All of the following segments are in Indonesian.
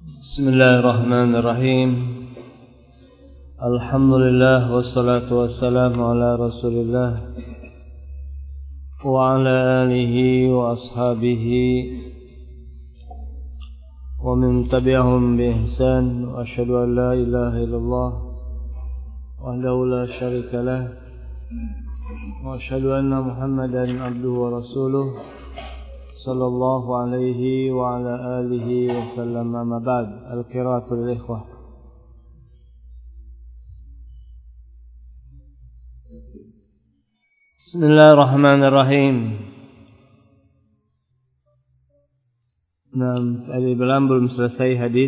Bismillahirrahmanirrahim. Alhamdulillah wassalatu wassalamu ala Rasulillah wa ala alihi wa ashabihi wa min tabi'ahum bi ihsan wa asyhadu an la ilaha illallah wahdahu la syarika lah wa asyhadu anna Muhammadan abduhu wa rasuluh sallallahu alaihi wa ala alihi wa sallam. Amma ba'd. Al-qiraatul ikhwah. Bismillahirrahmanirrahim. Nah, tadi belum selesai hadis.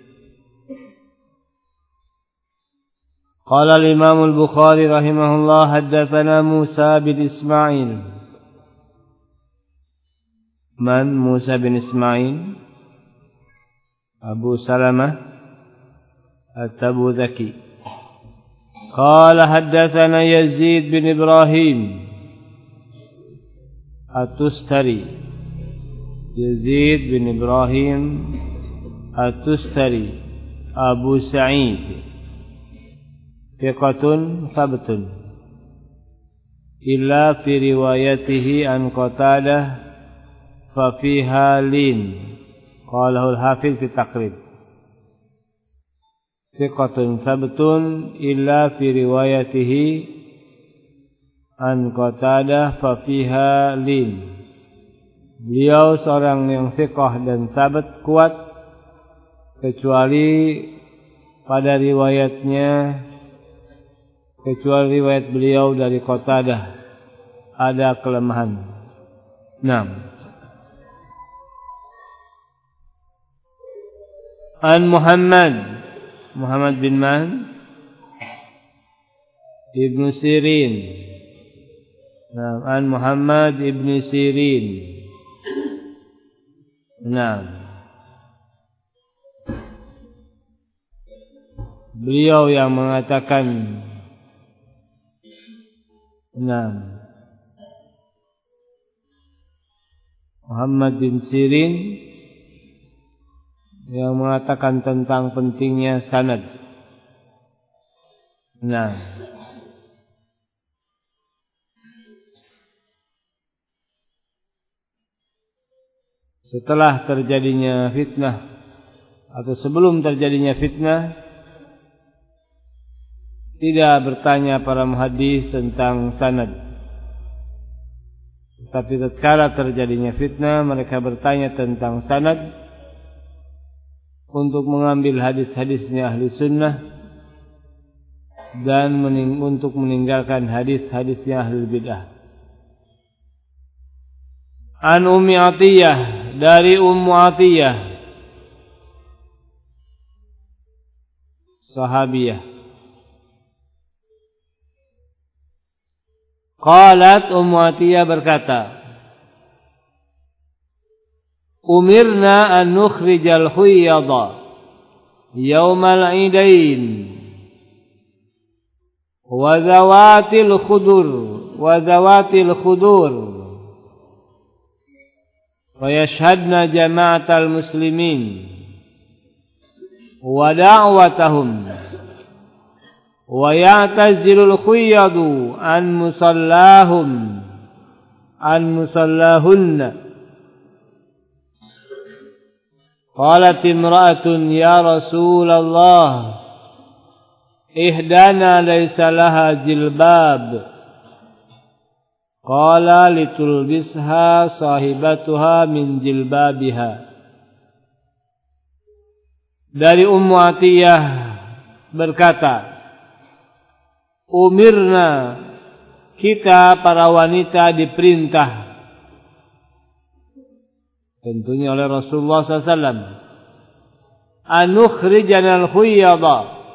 Qala al-Imam al-Bukhari rahimahullah haddatsana Musa bin Ismail. Man Musa bin Ismail Abu Salamah At-Tabuzaki. Qala haddatsana Yazid bin Ibrahim At-Tustari. Yazid bin Ibrahim At-Tustari Abu Sa'id thiqatun thabtun illa fi riwayatihi an Qatadah ففيها لين قاله الحافظ في التقريب ثقة ثبت إلا في روايته عن قتادة ففيها لين. Beliau seorang yang thiqah dan sabat kuat kecuali pada riwayatnya, kecuali riwayat beliau dari Qatadah ada kelemahan. 6. An Muhammad bin Man Ibn Sirin. An Muhammad Ibn Sirin. Beliau yang mengatakan Muhammad bin Sirin yang mengatakan tentang pentingnya sanad. Setelah terjadinya fitnah atau sebelum terjadinya fitnah, tidak bertanya para muhaddis tentang sanad. Tapi tatkala terjadinya fitnah, mereka bertanya tentang sanad untuk mengambil hadis-hadisnya ahli sunnah dan untuk meninggalkan hadis-hadisnya ahli bid'ah. An Ummi Atiyah, dari Ummu Atiyah, sahabiyah. Qalat, Ummu Atiyah berkata, Umirna an nukhrijal huyyadha yaumal idain wa zawatil khudur wa yashhadna jama'atal muslimin wa da'watahum wa ya'tazilul huyyadu an musallahunna. Qalat imra'atun ya Rasulullah ihdana laysa laha jilbab. Qala litulbisha sahibatuha min jilbabiha. Dari Ummu Atiyah berkata, umirna, kita para wanita diperintah, tentunya oleh Rasulullah SAW, anukhrijanal huyyadha,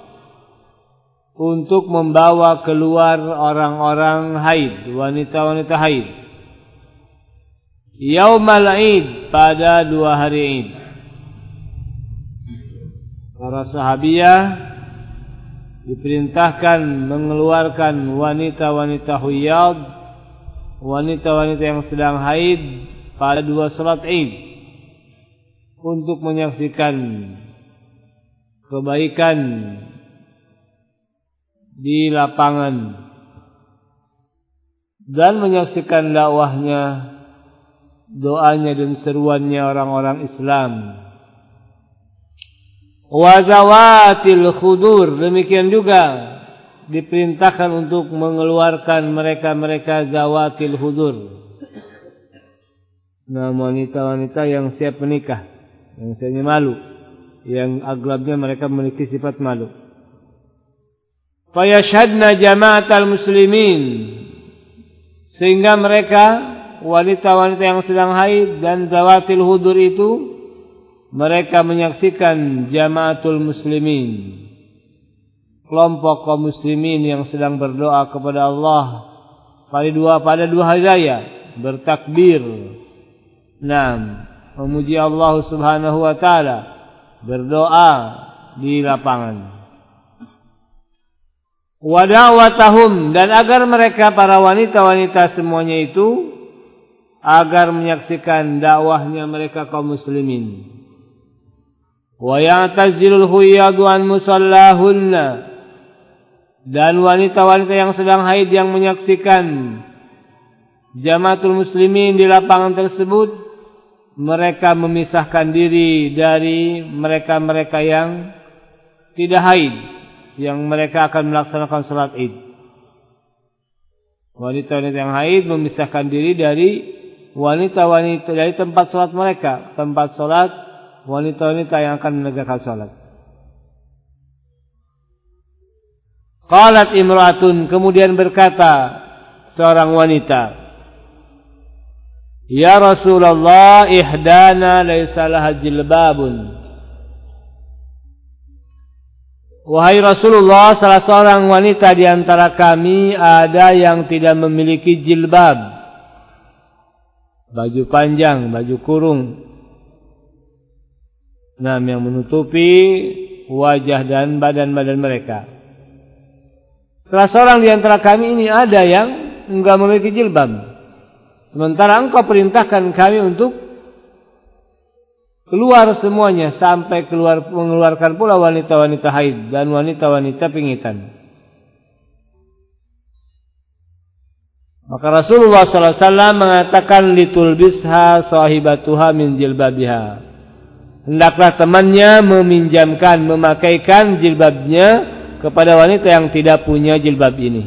untuk membawa keluar orang-orang haid, wanita-wanita haid, yaumal id, pada 2 hari id. Para sahabiyah diperintahkan mengeluarkan wanita-wanita huyyad, wanita-wanita yang sedang haid pada 2 salat Id untuk menyaksikan kebaikan di lapangan dan menyaksikan dakwahnya, doanya dan seruannya orang-orang Islam. Wa zawatil khudur, demikian juga diperintahkan untuk mengeluarkan mereka-mereka zawatil khudur. Nah, wanita-wanita yang siap menikah, yang siapnya malu, yang aglabnya mereka memiliki sifat malu. Fayashhadna jama'atal muslimin, sehingga mereka wanita-wanita yang sedang haid dan zawatil hudur itu mereka menyaksikan jama'atul muslimin, kelompok kaum muslimin yang sedang berdoa kepada Allah pada dua hari raya, bertakbir, memuji Allah Subhanahu wa taala, berdoa di lapangan. Wa da'watahum, dan agar mereka para wanita-wanita semuanya itu agar menyaksikan dakwahnya mereka kaum muslimin. Wa ya'tazilul huyadu an musallahunna, dan wanita-wanita yang sedang haid yang menyaksikan jamaatul muslimin di lapangan tersebut, mereka memisahkan diri dari mereka-mereka yang tidak haid, yang mereka akan melaksanakan salat Id. Wanita-wanita yang haid memisahkan diri dari wanita-wanita dari tempat salat mereka, tempat salat wanita-wanita yang akan menegakkan salat. Qalat imra'atun, kemudian berkata seorang wanita, ya Rasulullah, ihdana laysa laha jilbabun. Wahai Rasulullah, salah seorang wanita di antara kami ada yang tidak memiliki jilbab, baju panjang, baju kurung, yang menutupi wajah dan badan-badan mereka. Salah seorang di antara kami ini ada yang enggak memiliki jilbab, sementara engkau perintahkan kami untuk keluar semuanya, sampai mengeluarkan pula wanita-wanita haid dan wanita-wanita pingitan. Maka Rasulullah SAW mengatakan, litulbisha sahibatuha min jilbabiha, hendaklah temannya meminjamkan, memakaikan jilbabnya kepada wanita yang tidak punya jilbab ini.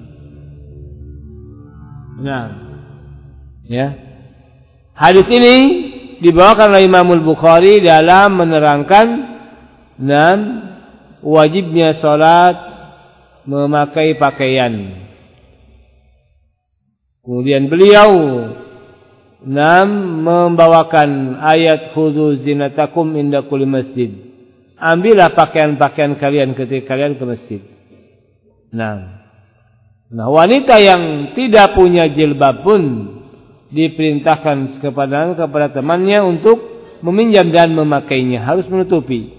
Hadis ini dibawakan oleh Imam Al-Bukhari dalam menerangkan wajibnya salat memakai pakaian. Kemudian beliau membawakan ayat khudhu zinatakum inda kulli masjid. Ambillah pakaian-pakaian kalian ketika kalian ke masjid. Wanita yang tidak punya jilbab pun diperintahkan kepada temannya untuk meminjam dan memakainya, harus menutupi.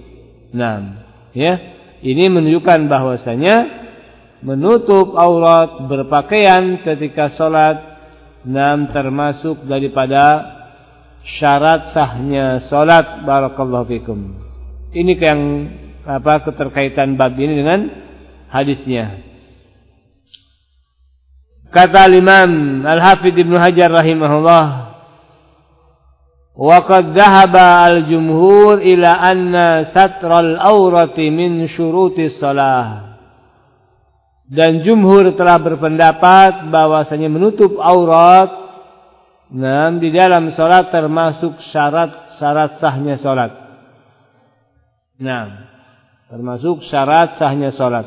Ini menunjukkan bahwasanya menutup aurat, berpakaian ketika salat termasuk daripada syarat sahnya salat. Barakallahu fikum. Ini yang keterkaitan bab ini dengan hadisnya. Kata Imam Al-Hafidz Ibnu Hajar rahimahullah, wa qad dhahaba al-jumhur ila anna satral aurati min syurutis shalah. Dan jumhur telah berpendapat bahwasanya menutup aurat di dalam salat termasuk syarat sahnya salat. Termasuk syarat sahnya salat.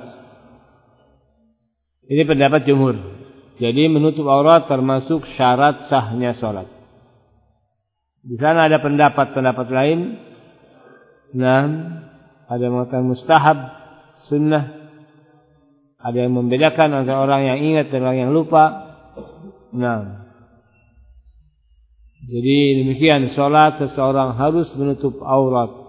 Ini pendapat jumhur. Jadi menutup aurat termasuk syarat sahnya salat. Di sana ada pendapat lain. Ada yang mengatakan mustahab, sunnah. Ada yang membedakan antara orang yang ingat dan orang yang lupa. Jadi demikian salat seseorang harus menutup aurat.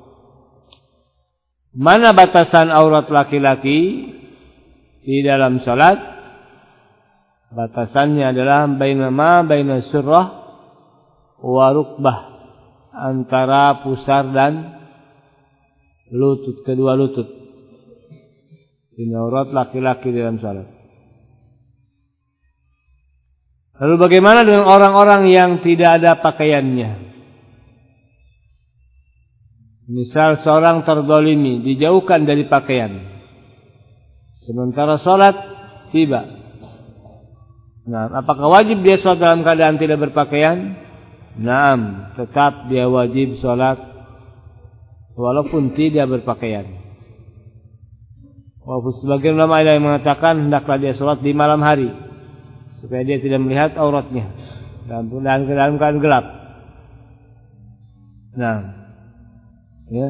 Mana batasan aurat laki-laki di dalam salat? Batasannya adalah baina surrah wa rukbah, antara pusar dan lutut, kedua lutut. Ini aurat laki-laki dalam salat. Lalu bagaimana dengan orang-orang yang tidak ada pakaiannya? Misal seorang terzalimi, dijauhkan dari pakaian, sementara salat tiba. Nah, apakah wajib dia salat dalam keadaan tidak berpakaian? Naam, tetap dia wajib salat walaupun tidak berpakaian. Walaupun sebagian ulama yang mengatakan hendaklah dia salat di malam hari supaya dia tidak melihat auratnya dalam keadaan gelap. Nah, ya,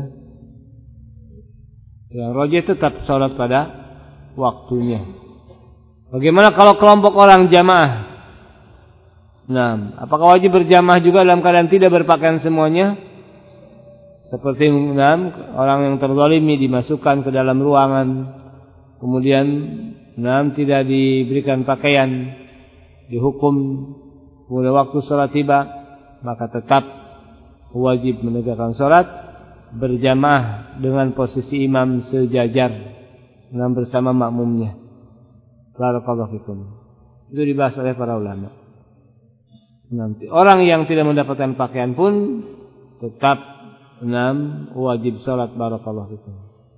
yang rajih tetap salat pada waktunya. Bagaimana kalau kelompok orang jamaah? Nah, apakah wajib berjamaah juga dalam keadaan tidak berpakaian semuanya? Seperti orang yang terzalimi dimasukkan ke dalam ruangan, kemudian tidak diberikan pakaian, dihukum, kemudian waktu sholat tiba, maka tetap wajib menegakkan sholat berjamaah dengan posisi imam sejajar bersama makmumnya. Barakallahu fikum. Itu dibahas oleh para ulama. Nanti orang yang tidak mendapatkan pakaian pun tetap wajib salat. Barakallahu fikum.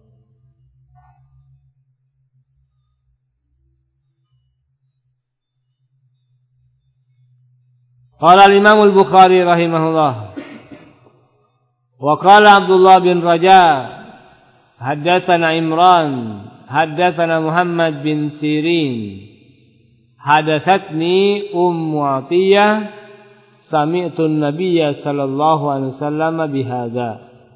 Qala al-Imam al-Bukhari rahimahullah wa qala Abdullah bin Raja haddatsana Imran haddatsana Muhammad bin Sirin hadatsatni Atiyah sami'tu an-nabiyya sallallahu alaihi wasallam bihadza.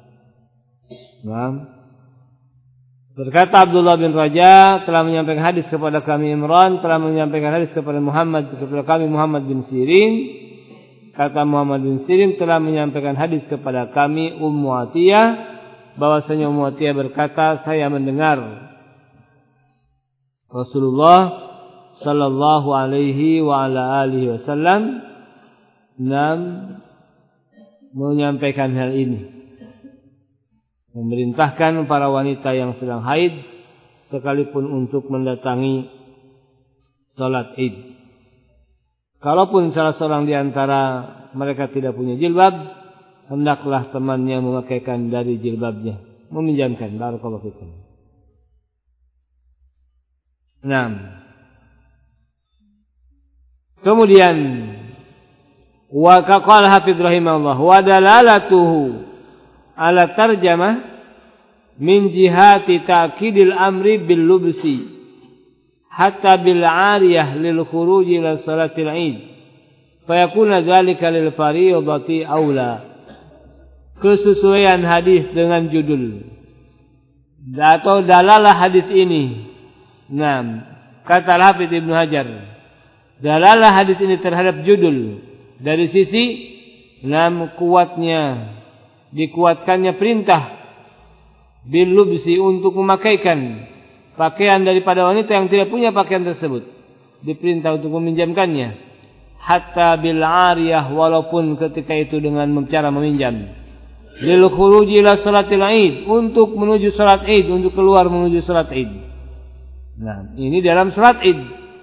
Berkata Abdullah bin Raja telah menyampaikan hadis kepada kami, Imran telah menyampaikan hadis kepada kami Muhammad bin Sirin. Kata Muhammad bin Sirin telah menyampaikan hadis kepada kami Atiyah bahwasanya Atiyah berkata, saya mendengar Rasulullah sallallahu alaihi wa ala alihi wasallam menyampaikan hal ini, memerintahkan para wanita yang sedang haid sekalipun untuk mendatangi salat Id. Kalaupun salah seorang di antara mereka tidak punya jilbab, hendaklah temannya memakaikan dari jilbabnya, meminjamkan. Barakallahu fikum. Kemudian wa qala Hafidz rahimahullah wa dalalatuhu ala tarjamah min jihati ta'kidil amri bil lubsi hatta bil 'ariyah lil khuruj ila salatil 'id fa yakuna dzalika lil fariidati aula. Kesesuaian hadis dengan judul atau dalalah hadis ini. Kata Hafidz Ibnu Hajar, dalalah hadis ini terhadap judul dari sisi dikuatkannya perintah bil lubsi untuk memakaikan pakaian daripada wanita yang tidak punya pakaian tersebut, diperintah untuk meminjamkannya, hatta bil 'ariyah, walaupun ketika itu dengan cara meminjam, lil khuruji ila salatil 'id, untuk menuju salat Id, untuk keluar menuju salat Id. Ini dalam salat Id.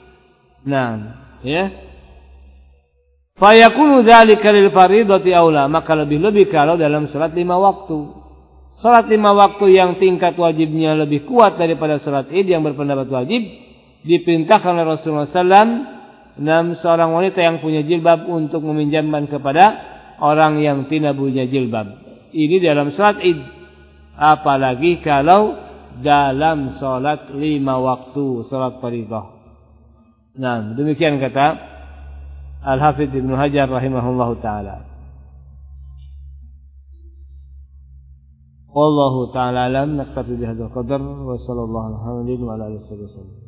Fa yakunu dzalika lil fariidati aula, maka lebih-lebih kalau dalam salat 5 waktu. Salat 5 waktu yang tingkat wajibnya lebih kuat daripada salat Id yang berpendapat wajib, diperintahkan oleh Rasulullah SAW seorang wanita yang punya jilbab untuk meminjamkan kepada orang yang tidak punya jilbab. Ini dalam salat Id. Apalagi kalau dalam salat 5 waktu, salat fardhu. Demikian kata Al-Hafidz Ibnu Hajar rahimahullahu taala. Wallahu ta'ala alam, naktafi bihadzal qadar wa sallallahu alaihi wa alihi wasallam.